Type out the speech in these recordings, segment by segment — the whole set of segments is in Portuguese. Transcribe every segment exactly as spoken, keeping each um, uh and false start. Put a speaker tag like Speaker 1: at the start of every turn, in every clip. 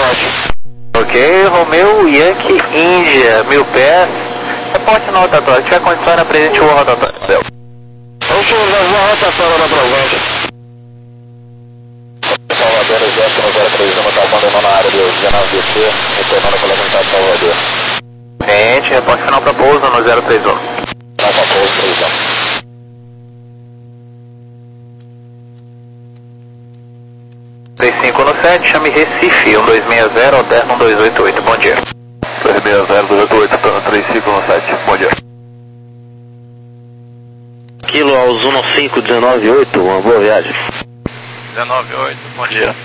Speaker 1: Ok, Romeu, Yankee, Índia, mil pés. Reporte no rotatório, tiver condições na presente o rotatório.
Speaker 2: Vamos levar a rotatória na presente. Salvador, exército no zero três um, está abandonando na área do dezenove D C, retornando para levantar de Salvador.
Speaker 1: Gente, reporte final para pouso no zero três um.
Speaker 2: Não, para pouso três um.
Speaker 1: três cinco no sete, chame Recife, um dois seis zero, alterno um dois oito oito, bom dia.
Speaker 2: dois seis zero, dois oito oito, três cinco no sete, bom dia.
Speaker 3: Kilo aos um cinco um oito, uma boa viagem.
Speaker 2: dezenove oito, bom dia.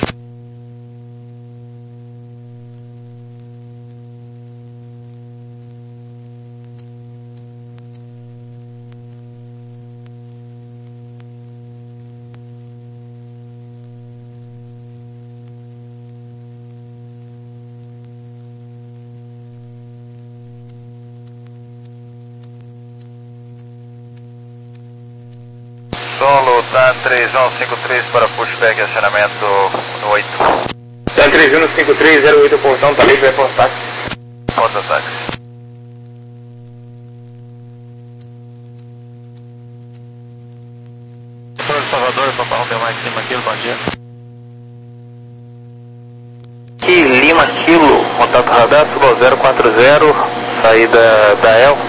Speaker 2: Solo, Dan três um cinco três para pushback, acionamento no oito.
Speaker 4: Dan três um cinco três zero oito, portão, tá livre, é por táxi.
Speaker 2: Porta táxi. Controle de Salvador, Papai Romeu mais Lima Kilo, bom dia.
Speaker 1: Que Lima Kilo, contato radar, Sul zero quatro zero, saída da El.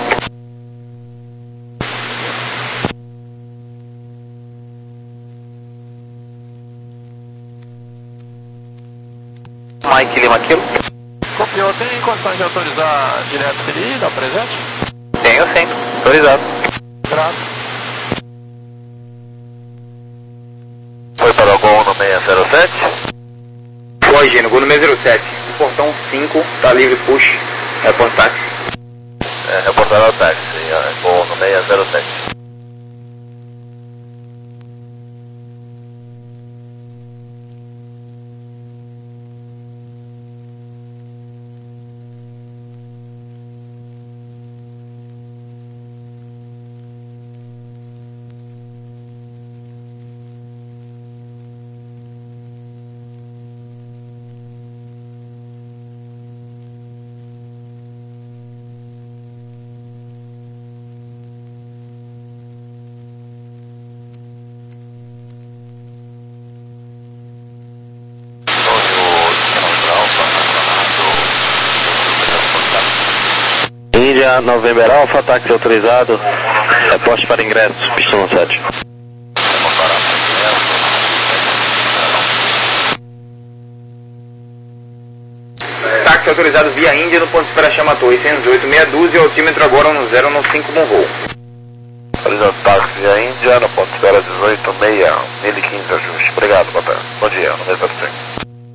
Speaker 1: Mike Lima Kilo.
Speaker 2: Copiou, tem condições de autorizar direto C D I, dá presente?
Speaker 1: Tenho sim, autorizado.
Speaker 2: Grato.
Speaker 4: Foi para o gol no seis zero sete? Foi, Gino, gol no seis zero sete. O portão cinco, tá livre, push, é por táxi.
Speaker 2: É, reportar ao táxi, é, gol no seis zero sete.
Speaker 3: Índia, November Alpha, táxi autorizado, reporte para ingresso, pistão sete.
Speaker 4: Táxi autorizado via Índia no ponto de espera chama oitocentos e oito, meia dúzia, altímetro agora no zero no cinco, bom voo.
Speaker 2: Autorizado táxi via Índia, no ponto de espera dezoito seis, mil e quinze ajuste. Obrigado, papai. Bom dia, no mesmo tempo.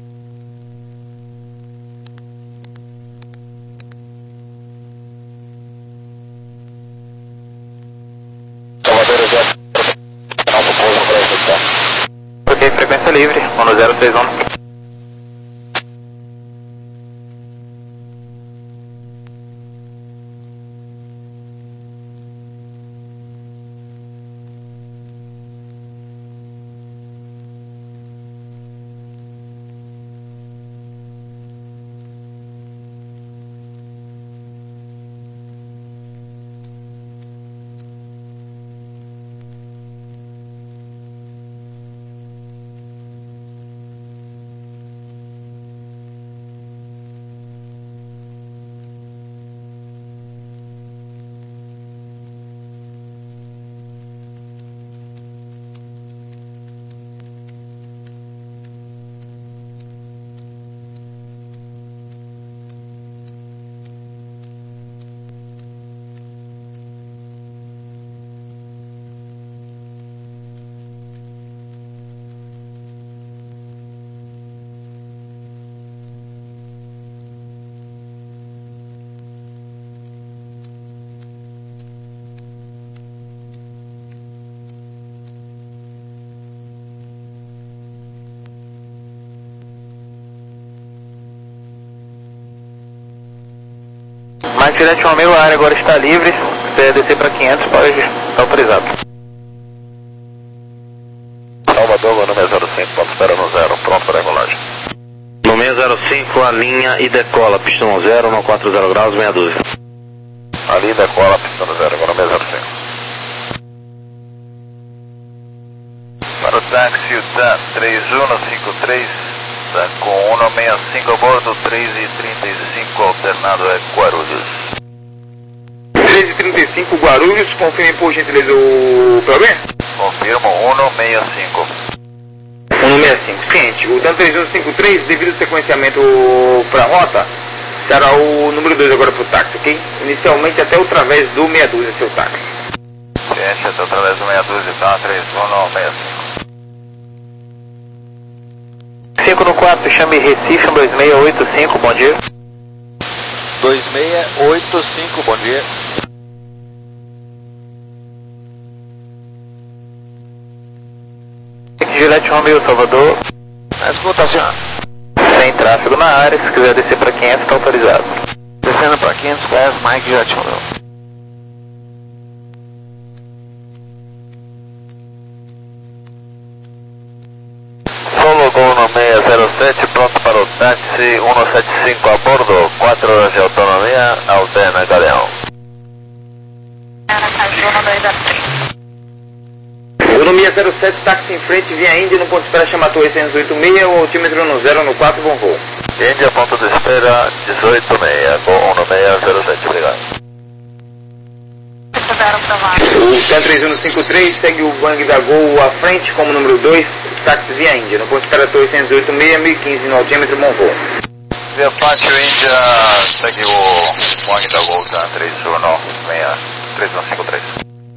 Speaker 1: Ok, frequência livre, um zero três um. Mike Juliette Romeu, a área agora está livre. Se quiser descer para quinhentos, pode estar autorizado.
Speaker 2: Salvador, no seis zero cinco, ponto espera no zero, pronto para regulagem.
Speaker 3: No seis zero cinco, cinco, alinha e decola, pistão zero, no quatro zero graus, meia dúzia.
Speaker 2: Ali decola, pistão zero, agora meia zero cinco. Para o táxi, tá três um cinco três, tá com um seis cinco a bordo, três e trinta e cinco, alternado é Guarulhos.
Speaker 4: três e trinta e cinco Guarulhos, confirme por gentileza o problema?
Speaker 2: Confirmo, um seis cinco.
Speaker 4: um seis cinco, seguinte, o Dan três um cinco três, devido ao sequenciamento para a rota, será o número dois agora para o táxi, ok? Inicialmente até o través do meia dúzia, seu táxi.
Speaker 2: Ciente, até o través do meia dúzia, tá três um seis cinco.
Speaker 1: cinco no quatro, chame Recife, um dois seis oito cinco, bom dia.
Speaker 2: dois seis oito cinco, bom dia.
Speaker 1: Gillette Romeo, Salvador.
Speaker 2: Escuta, senhor.
Speaker 1: Sem tráfego na área, se quiser descer para quinhentos, está autorizado.
Speaker 2: Descendo para quinhentos pés, Mike Gillette Romeo. Solo Gol no seis zero sete, pronto para o táxi, cento e setenta e cinco a bordo, quatro horas de autonomia, alterna Galeão.
Speaker 4: O seis zero sete, táxi em frente, via Índia, no ponto de espera chama Torre seiscentos e oitenta e seis, o altímetro no zero no quatro, bom voo.
Speaker 2: Índia, ponto de espera, dezoito seis, Gol no seis zero sete, obrigado.
Speaker 4: O Dan três um cinco três segue o Bang da Gol à frente como número dois, táxi via Índia, no ponto de espera Torre seiscentos e oitenta e seis, mil e quinze no altímetro, bom voo.
Speaker 2: Via Pátio Índia, segue o Bang da Gol, tá? três um cinco três.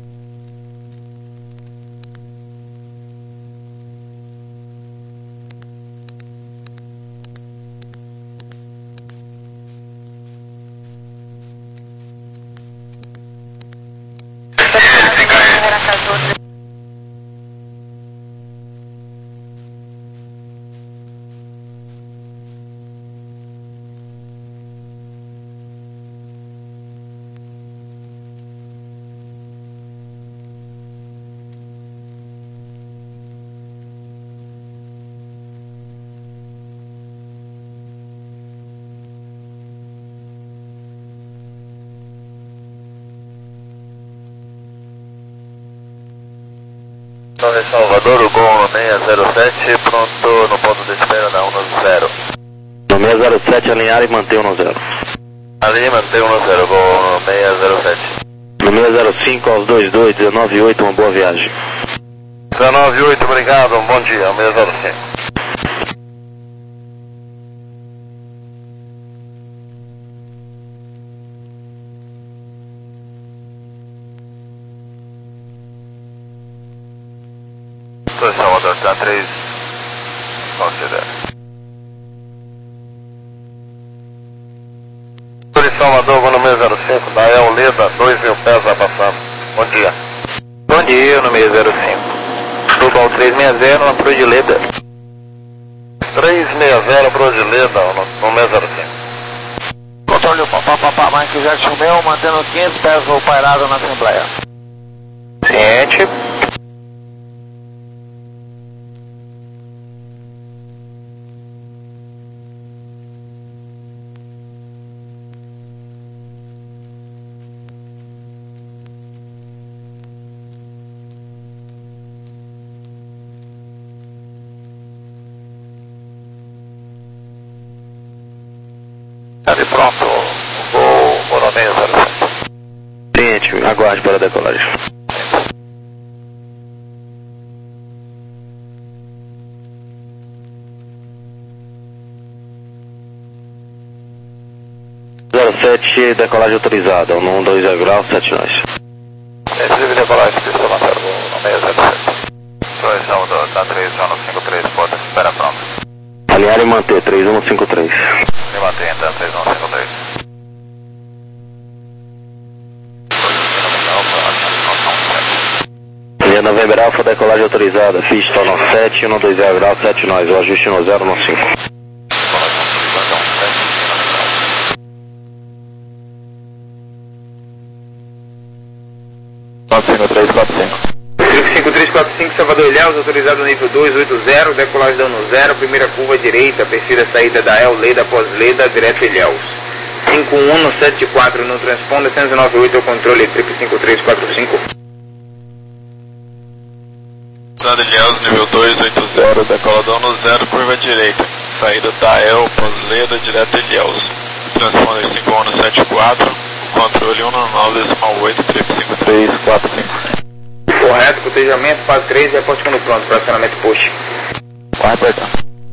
Speaker 2: Nove Salvador, o Gol no seis zero sete, pronto no ponto de espera da um zero.
Speaker 3: No seis zero sete, alinhar e manter um zero.
Speaker 2: Ali mantém um zero, Gol no seis zero sete.
Speaker 3: No seis zero cinco aos dois dois, dezenove oito, uma boa viagem.
Speaker 2: dezenove oito, obrigado, um bom dia, seis zero cinco. Torre Salvador, tá três, considera. Torre Salvador, vou no seis zero cinco, da El Leda, dois mil pés vai passando. Bom dia.
Speaker 1: Bom dia, no seis zero cinco. Global três seis zero, na Prodileda.
Speaker 2: três seis zero, Prodileda, no seis zero cinco.
Speaker 5: Controle o papá, papá, Mike Jet Romeo, mantendo quinhentos pés voo pairado na Assembleia.
Speaker 1: Ciente.
Speaker 2: Ali pronto, o Gol, Gol seis zero sete.
Speaker 3: Ciente, aguarde para a decolagem. zero sete, decolagem autorizada, no um dois zero grau, sete nós.
Speaker 2: Esse decolagem, pistão na servo, no seis zero sete. Torre Salvador, tá três um cinco três, porta espera pronto.
Speaker 3: Alinhar e manter, três um cinco três.
Speaker 2: Me mantém então, três um cinco três.
Speaker 3: Linha November Alfa, decolagem autorizada, pista no sete, um dois zero grau, sete nós, o ajuste no zero no cinco.
Speaker 2: quatro cinco três, quatro cinco.
Speaker 4: cinco três quatro cinco, Salvador Ilhéus, autorizado nível dois oito zero, decolagem dano zero, primeira curva direita, perfil da saída da El, Leda, pós-Leda, direto Ilhéus. cinco um no sete quatro no transponder, cento e noventa e oito, o controle, trip cinco três quatro cinco.
Speaker 2: Autorizado Ilhéus, nível dois oito zero, decolador no zero, curva direita, saída da El, pós-Leda, direto Ilhéus. Transponder cinco um no sete quatro, o controle um nove oito, trip cinco três quatro cinco.
Speaker 4: Correto, cotejamento, fase três, reporte quando pronto, para acionamento push.
Speaker 5: Vai apertar.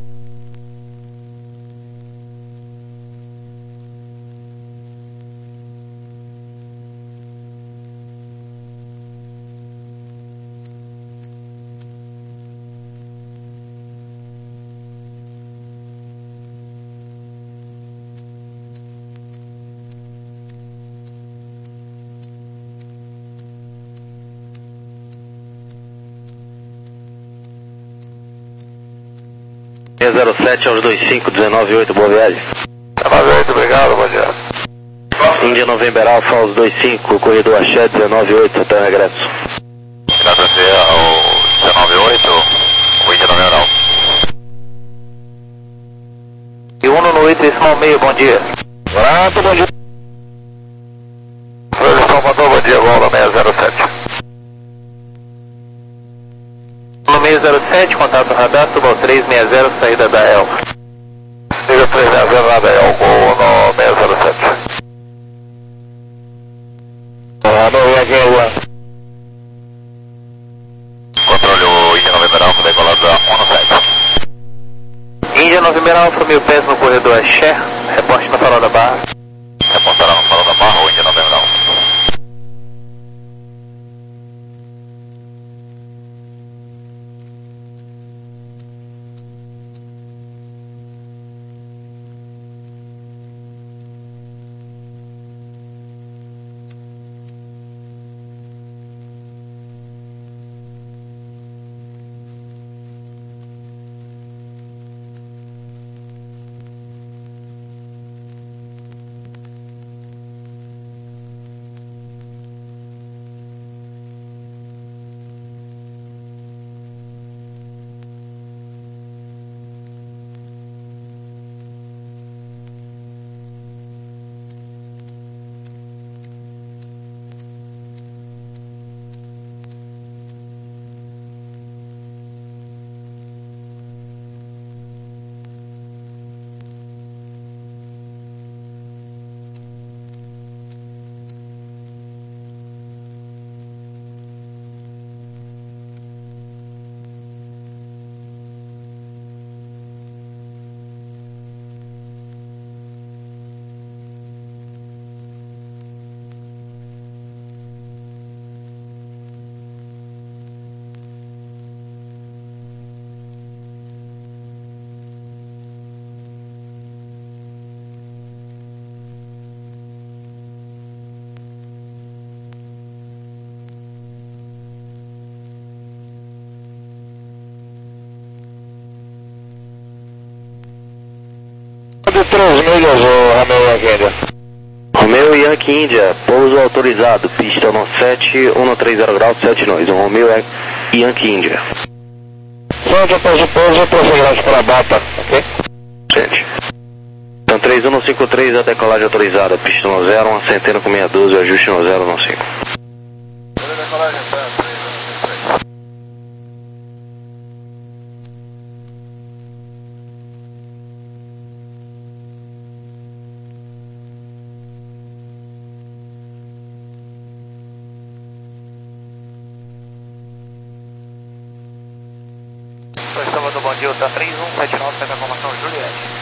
Speaker 3: zero sete aos dois cinco, dezenove oito, boa viagem.
Speaker 2: dezenove oito, obrigado, bom dia.
Speaker 3: Índia November Alpha aos dois cinco, corredor Axé, dezenove oito, até o regresso.
Speaker 2: Agradecer ao dezenove oito, o Índia November Alpha.
Speaker 1: E um no oito, decimal meio, bom dia.
Speaker 2: Pronto, bom dia. Folha Salvador, bom dia, Golda seis zero sete.
Speaker 1: seis zero sete, contato radar, Tubal três seis zero, saída da El.
Speaker 2: Siga três seis zero na El, gol no seis zero sete.
Speaker 5: Ah, não é aqui agora.
Speaker 2: Controle o Índia November Alpha, decolado da um no sete.
Speaker 1: Índia November Alpha, mil pés no corredor Axé, reporte na farol da Barra.
Speaker 2: Reportará no farol da Barra, o Índia November Alpha.
Speaker 5: De três milhas, o Romeo Yankee India.
Speaker 3: Romeo Yankee India, pouso autorizado, pista no sete, um no três zero grau, sete nós, um Romeo Yankee India.
Speaker 5: Só depois de pouso, prosseguirás para a Bata, ok?
Speaker 3: Sente. Então três um no cinco três, a decolagem autorizada, pista no zero, uma centena com seis doze, ajuste no zero no cinco.
Speaker 2: Decolagem, tá, três um no cinco três.
Speaker 1: Oi, Salvador, bom dia, tá três um sete nove, pega a informação Juliette.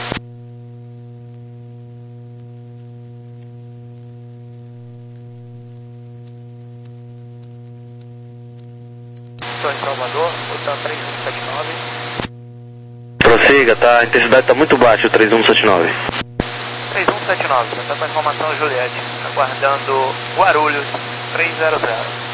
Speaker 1: Estou em Salvador, o tá três um sete nove.
Speaker 3: Prossiga, tá, a intensidade tá muito baixa, o três um sete nove.
Speaker 1: três um sete nove, tá com a informação Juliette, aguardando Guarulhos três zero zero.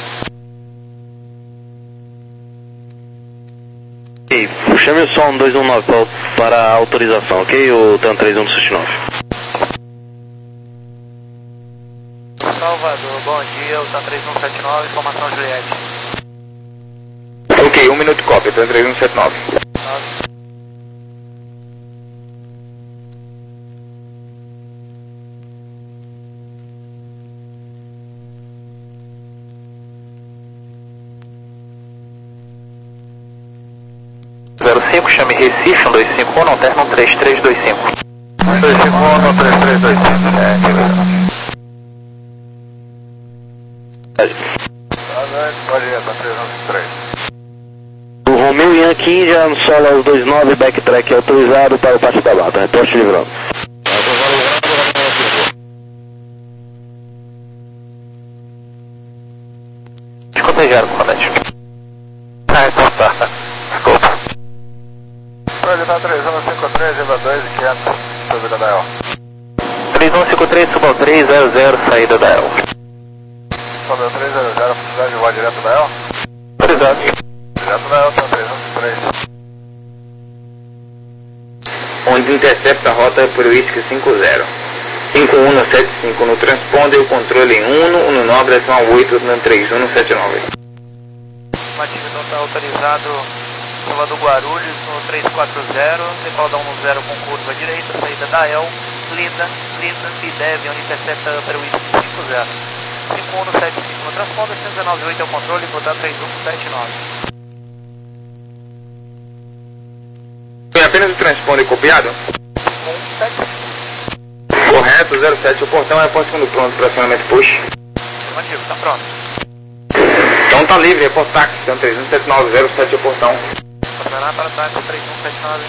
Speaker 3: Ok, chame o som dois um nove para, para a autorização, ok? O TAN três um sete nove.
Speaker 1: Salvador, bom dia, o TAN três um sete nove, informação Juliette.
Speaker 4: retorno três um sete nove.
Speaker 1: zero cinco, chame Recife, um dois cinco um, não terra, um três três dois cinco.
Speaker 5: um dois cinco um, um três três dois cinco. É, que pode ir, tá três um três.
Speaker 3: O Romeu Yankee India no solo dois nove, backtrack autorizado para o Pátio da Mata. Reporte livrando.
Speaker 1: Descontejaram, comandante. Ah, então tá. Desculpa.
Speaker 5: Projetar três um cinco três, dois e quinhentos, subida da E L.
Speaker 1: três um cinco três, suba três zero zero, saída da E L.
Speaker 5: Subiu três zero zero, possibilidade de voar direto da E L?
Speaker 1: Autorizado.
Speaker 5: Direto da E L, então três um cinco três.
Speaker 4: Onde intercepta a rota por Whisky cinco zero. cinco um sete cinco no transponder, o controle em um, no nove, decimal oito, no três um sete nove.
Speaker 6: Mativo então está autorizado Salvador Guarulhos no três quatro zero, decola da um zero com curva direita, saída da E L, Lida, Lida, Bidev, onde intercepta Upper Whisky cinco zero. cinco um sete cinco no transponder, cento e dezenove oito é o controle, rodar três um sete nove.
Speaker 4: Foi apenas o transponder copiado?
Speaker 6: um sete cinco.
Speaker 4: Correto, zero sete, o portão é posto segundo pronto para acionamento push.
Speaker 6: Afirmativo, está pronto.
Speaker 4: Então tá livre, é posto táxi, então três um sete nove zero sete o portão.
Speaker 6: Passarar para táxi três um sete nove.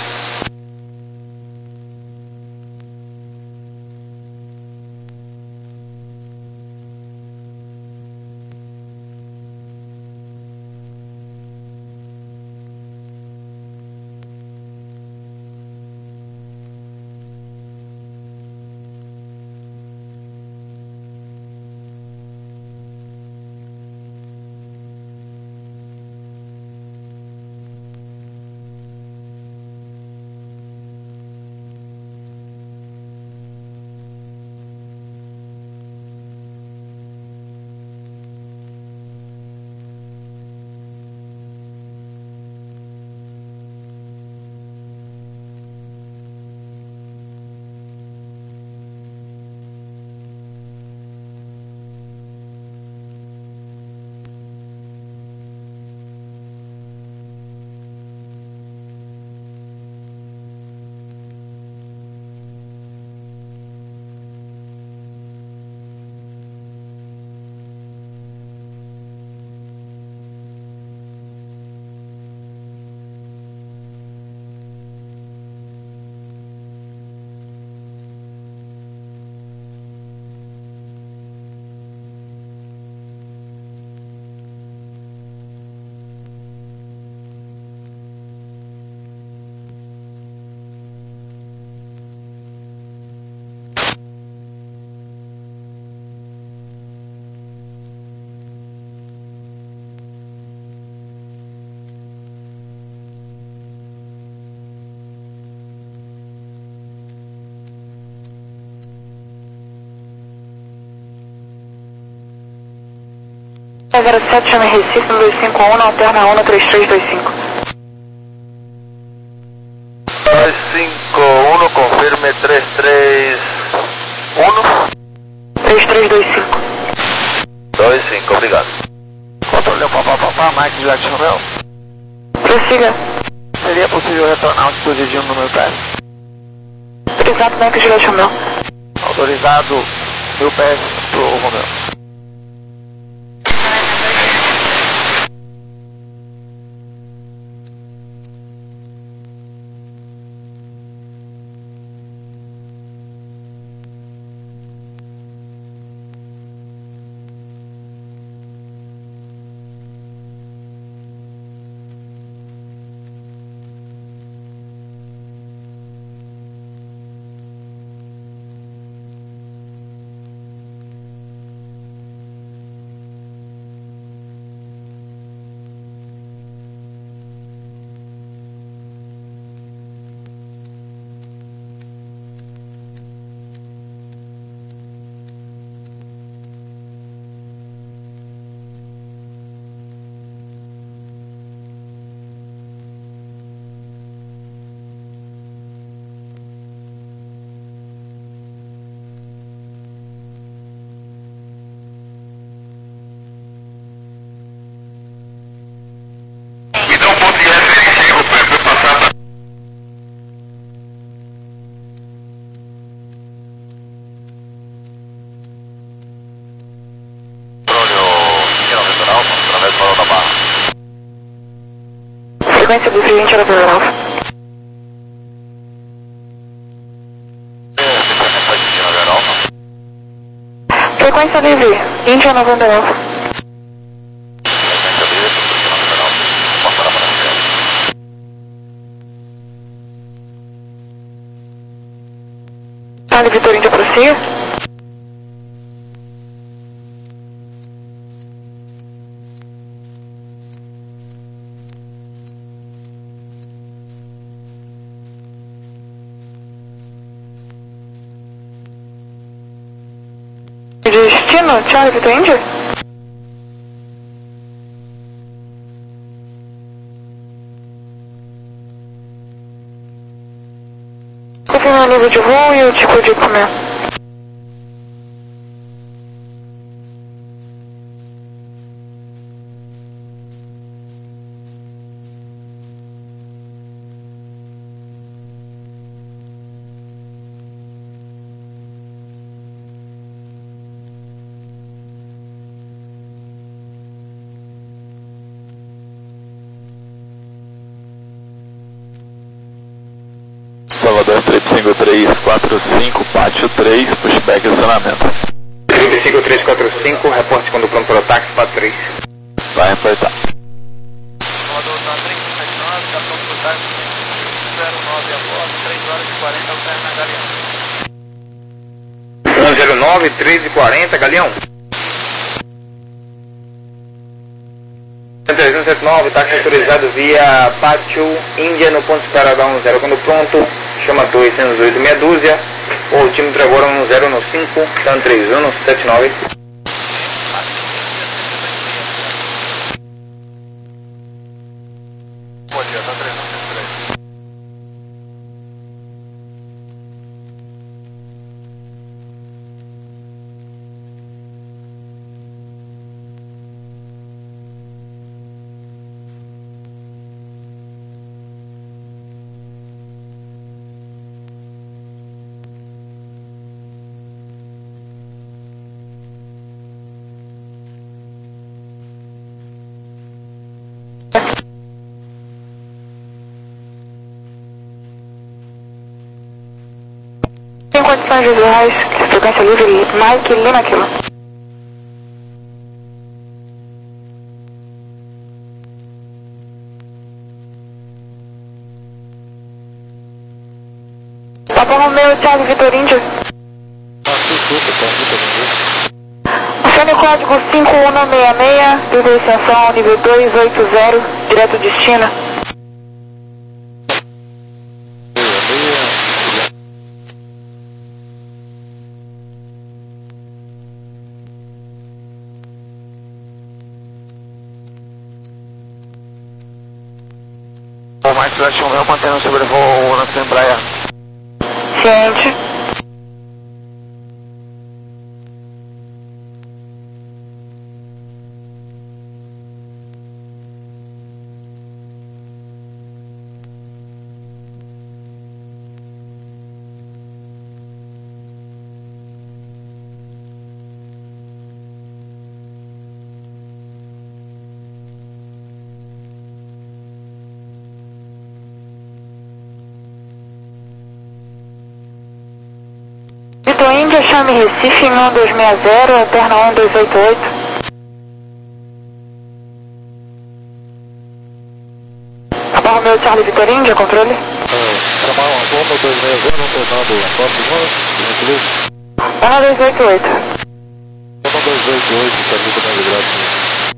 Speaker 7: zero sete, chame Recife, um dois cinco um, não alterna um no três três dois cinco.
Speaker 5: dois cinco um, confirme três três um.
Speaker 7: três três dois cinco.
Speaker 5: dois cinco, obrigado. Controle papá papá, Mike Jack Romeo.
Speaker 7: Prossiga.
Speaker 5: Seria possível retornar altitude de um no meu pés?
Speaker 7: Autorizado, Mike Juliette Romeo.
Speaker 5: Autorizado mil pés pro Romeo.
Speaker 7: Frequência livre, Índia noventa Alfa. Frequência livre, Índia noventa Alfa. Charlie Vitor Índia prossiga. Destino, Charlie Vitor Índia? Confirma o nível de voo e o tipo de equipamento.
Speaker 2: Salvador três cinco três quatro cinco, pátio três, pushback e acionamento.
Speaker 4: três cinco três quatro cinco, reporte quando pronto para o táxi, pátio três.
Speaker 2: Vai reportar.
Speaker 6: Salvador tá três cinco sete nove, tá pronto para o táxi, zero nove a bordo, três horas e quarenta, alterna Galeão.
Speaker 4: um zero nove, três e quarenta, Galeão. três um sete nove, táxi autorizado via Pátio Índia no ponto de parada um zero. Quando pronto, chama dois zero oito meia dúzia. O tímetro agora um zero no cinco, então três um sete nove.
Speaker 2: Bom dia, tá três um sete três.
Speaker 7: Em condições visuais, frequência livre, Mike Lima Kilo. Papa Romeo, Charlie Vitor Índia. Acione o código cinco um seis seis, livre extensão nível dois oito zero, direto destino.
Speaker 5: O mais Flash um mantendo o sobrevoo na Sembraia.
Speaker 7: Ciente. Vitor Índia, chame Recife em um dois seis zero, alterna um dois oito oito. Papa Romeo, Charlie Vitor Índia, controle.
Speaker 2: Chamar uma bomba dois seis zero, alternando a próxima, gentileza.
Speaker 7: um dois oito oito.
Speaker 2: um dois oito oito, permita mais graça.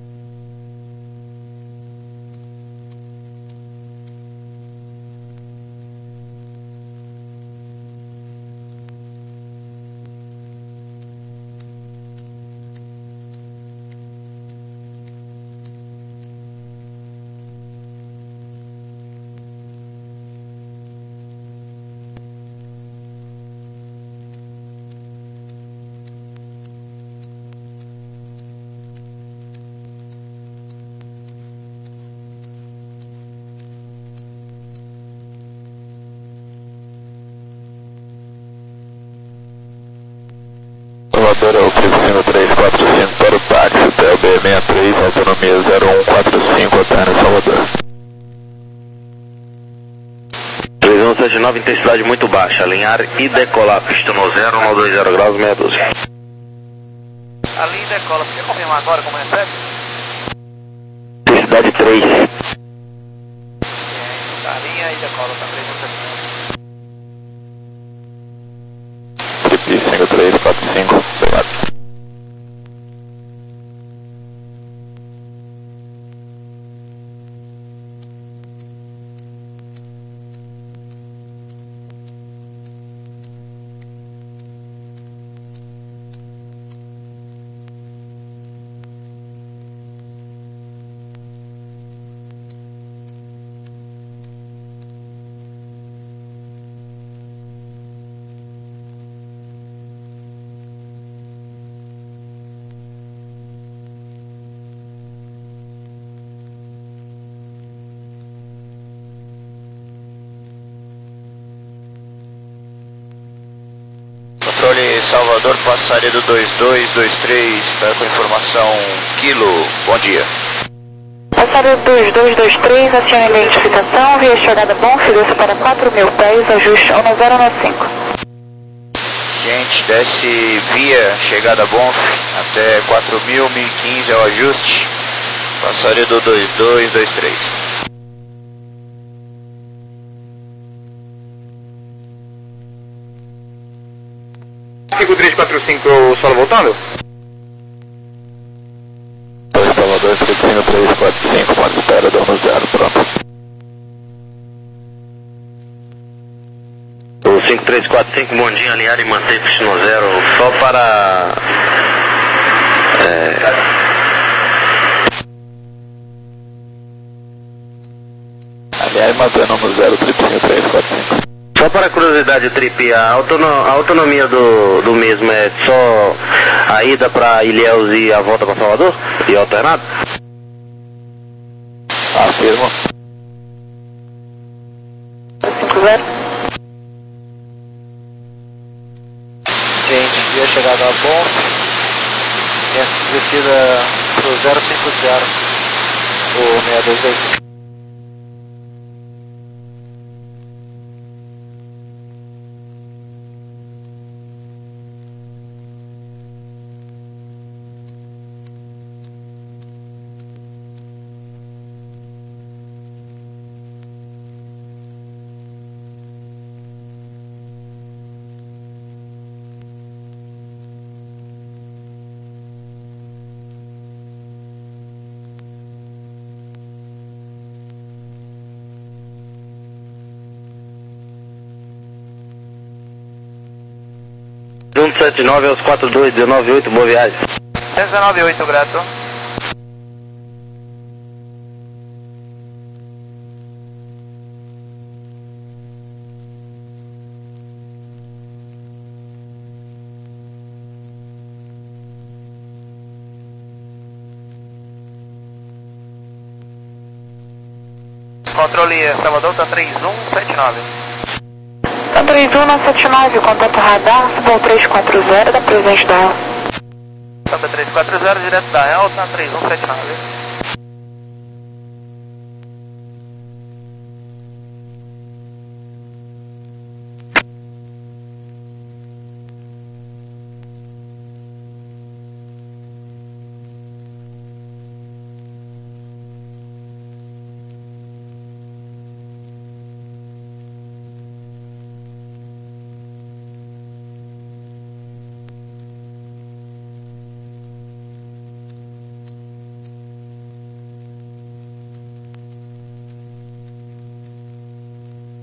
Speaker 2: Salvador é o três cinco três quatro cinco para o táxi, T L B sessenta e três, autonomia zero um quatro cinco, alterna Salvador.
Speaker 3: um sete nove, intensidade muito baixa, alinhar e decolar, pista no zero, um dois zero graus, meia dúzia.
Speaker 6: Alinha e decola, você quer confirmar agora como recebe?
Speaker 3: Intensidade três.
Speaker 6: Alinha e decola, tá três um sete nove.
Speaker 2: Trip cinco três quatro cinco, obrigado.
Speaker 5: Controle Salvador, passaria do dois dois dois três, está com informação quilo, bom dia.
Speaker 7: Passaria dois dois dois três, acione a identificação, via chegada bom, desce para quatro mil pés, ajuste um zero um cinco.
Speaker 5: Gente, desce via chegada bom, até quatro mil, mil e quinze é o ajuste, passaria do dois dois dois três.
Speaker 4: cinco três quatro cinco, solo voltando?
Speaker 2: Salvador, cinco três quatro cinco, marca espera, dá no zero, pronto.
Speaker 3: O cinco três quatro cinco, bom dia, alinhar e manter pista no zero, só para... É...
Speaker 2: Alinhar e manter no zero, trip cinco três quatro cinco.
Speaker 3: Só para curiosidade, Trip, a, autono, a autonomia do, do mesmo é só a ida para Ilhéus e a volta para Salvador? E alternado?
Speaker 2: Afirmo.
Speaker 7: cinco zero.
Speaker 5: Gente, via chegada bom, descida pro zero cinco zero, o seis dois dois cinco.
Speaker 3: um sete nove aos quatro dois um nove oito, boa viagem.
Speaker 6: um oito, grato. Controle Salvador, tá três um sete nove.
Speaker 7: Tá três um não sete nove, contato radar, suba três quatro zero, da presente da El.
Speaker 6: Santa três quatro zero, direto da El, tá três um sete nove.